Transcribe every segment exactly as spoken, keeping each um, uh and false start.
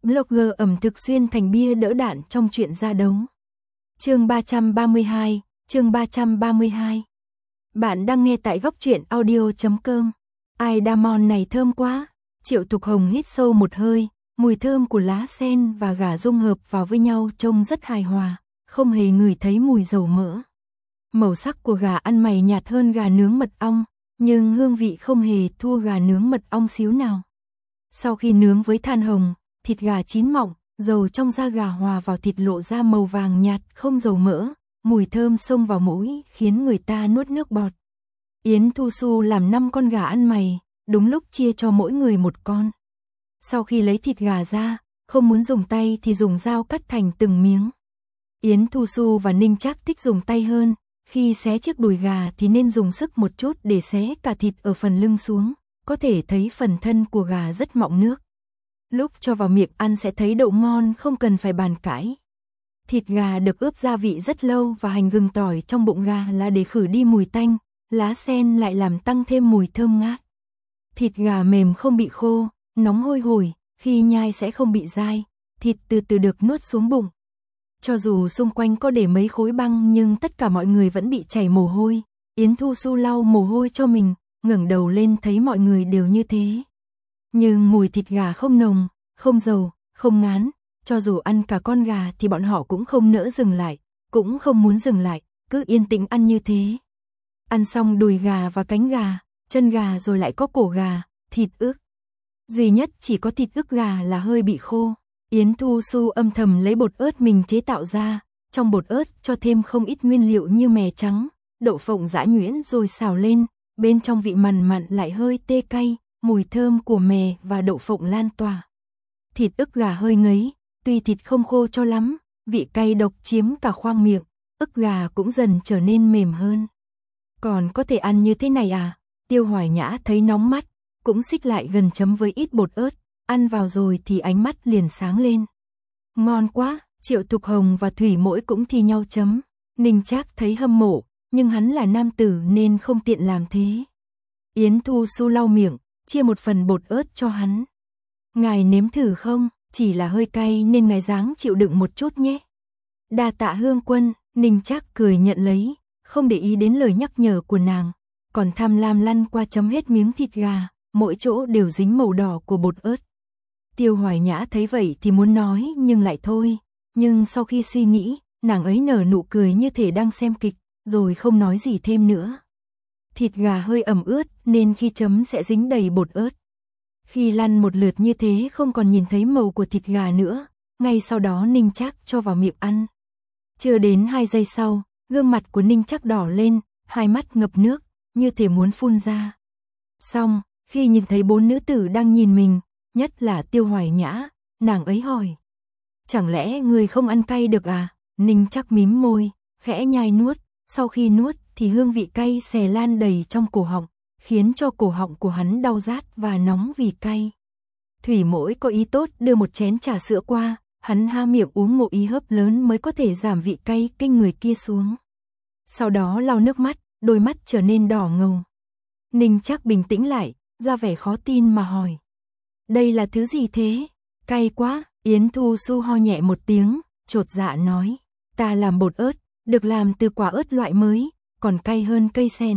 Blogger ẩm thực xuyên thành bia đỡ đạn trong chuyện ra đấu. Chương ba trăm ba mươi hai, chương ba trăm ba mươi hai. Bạn đang nghe tại góc truyện audio chấm com. Ai Diamond này thơm quá. Triệu Thục Hồng hít sâu một hơi, mùi thơm của lá sen và gà dung hợp vào với nhau trông rất hài hòa, không hề ngửi thấy mùi dầu mỡ. Màu sắc của gà ăn mày nhạt hơn gà nướng mật ong, nhưng hương vị không hề thua gà nướng mật ong xíu nào. Sau khi nướng với than hồng, thịt gà chín mọng, dầu trong da gà hòa vào thịt lộ ra màu vàng nhạt không dầu mỡ, mùi thơm xông vào mũi khiến người ta nuốt nước bọt. Yến Thu Xu làm năm con gà ăn mày, đúng lúc chia cho mỗi người một con. Sau khi lấy thịt gà ra, không muốn dùng tay thì dùng dao cắt thành từng miếng. Yến Thu Xu và Ninh Trác thích dùng tay hơn, khi xé chiếc đùi gà thì nên dùng sức một chút để xé cả thịt ở phần lưng xuống, có thể thấy phần thân của gà rất mọng nước. Lúc cho vào miệng ăn sẽ thấy độ ngon không cần phải bàn cãi. Thịt gà được ướp gia vị rất lâu và hành gừng tỏi trong bụng gà là để khử đi mùi tanh, lá sen lại làm tăng thêm mùi thơm ngát. Thịt gà mềm không bị khô, nóng hôi hổi, khi nhai sẽ không bị dai, thịt từ từ được nuốt xuống bụng. Cho dù xung quanh có để mấy khối băng nhưng tất cả mọi người vẫn bị chảy mồ hôi. Yến Thu Xu lau mồ hôi cho mình, ngẩng đầu lên thấy mọi người đều như thế. Nhưng mùi thịt gà không nồng, không dầu, không ngán, cho dù ăn cả con gà thì bọn họ cũng không nỡ dừng lại, cũng không muốn dừng lại, cứ yên tĩnh ăn như thế. Ăn xong đùi gà và cánh gà, chân gà rồi lại có cổ gà, thịt ức. Duy nhất chỉ có thịt ức gà là hơi bị khô. Yến Thu Xu âm thầm lấy bột ớt mình chế tạo ra, trong bột ớt cho thêm không ít nguyên liệu như mè trắng, đậu phộng giã nhuyễn rồi xào lên, bên trong vị mặn mặn lại hơi tê cay, mùi thơm của mè và đậu phộng lan tỏa. Thịt ức gà hơi ngấy, tuy thịt không khô cho lắm, vị cay độc chiếm cả khoang miệng, ức gà cũng dần trở nên mềm hơn. Còn có thể ăn như thế này à? Tiêu Hoài Nhã thấy nóng mắt, cũng xích lại gần chấm với ít bột ớt, ăn vào rồi thì ánh mắt liền sáng lên. Ngon quá, Triệu Thục Hồng và Thủy Mỗi cũng thi nhau chấm. Ninh Trác thấy hâm mộ, nhưng hắn là nam tử nên không tiện làm thế. Yến Thu Xu lau miệng, chia một phần bột ớt cho hắn. Ngài nếm thử không, chỉ là hơi cay nên ngài ráng chịu đựng một chút nhé. Đa tạ Hương Quân, Ninh Trác cười nhận lấy, không để ý đến lời nhắc nhở của nàng, còn tham lam lăn qua chấm hết miếng thịt gà, mỗi chỗ đều dính màu đỏ của bột ớt. Tiêu Hoài Nhã thấy vậy thì muốn nói nhưng lại thôi, nhưng sau khi suy nghĩ, nàng ấy nở nụ cười như thể đang xem kịch, rồi không nói gì thêm nữa. Thịt gà hơi ẩm ướt nên khi chấm sẽ dính đầy bột ớt. Khi lăn một lượt như thế không còn nhìn thấy màu của thịt gà nữa, ngay sau đó Ninh Trác cho vào miệng ăn. Chưa đến hai giây sau, gương mặt của Ninh Trác đỏ lên, hai mắt ngập nước, như thể muốn phun ra. Xong, khi nhìn thấy bốn nữ tử đang nhìn mình, nhất là Tiêu Hoài Nhã, nàng ấy hỏi: chẳng lẽ người không ăn cay được à? Ninh Trác mím môi, khẽ nhai nuốt, sau khi nuốt thì hương vị cay xè lan đầy trong cổ họng, khiến cho cổ họng của hắn đau rát và nóng vì cay. Thủy Mỗi có ý tốt đưa một chén trà sữa qua, hắn há miệng uống một ý hớp lớn mới có thể giảm vị cay kinh người kia xuống. Sau đó lau nước mắt, đôi mắt trở nên đỏ ngầu. Ninh Trác bình tĩnh lại, ra vẻ khó tin mà hỏi: đây là thứ gì thế? Cay quá. Yến Thu Xu ho nhẹ một tiếng, chột dạ nói: ta làm bột ớt, được làm từ quả ớt loại mới, còn cay hơn cây sèn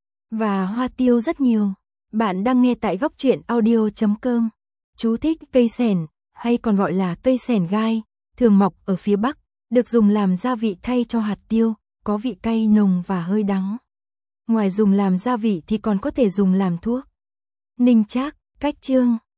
và hoa tiêu rất nhiều. Bạn đang nghe tại góc truyện audio chấm com. Chú thích: cây sèn, hay còn gọi là cây sèn gai, thường mọc ở phía Bắc, được dùng làm gia vị thay cho hạt tiêu, có vị cay nồng và hơi đắng. Ngoài dùng làm gia vị thì còn có thể dùng làm thuốc. Ninh Trác, cách chương.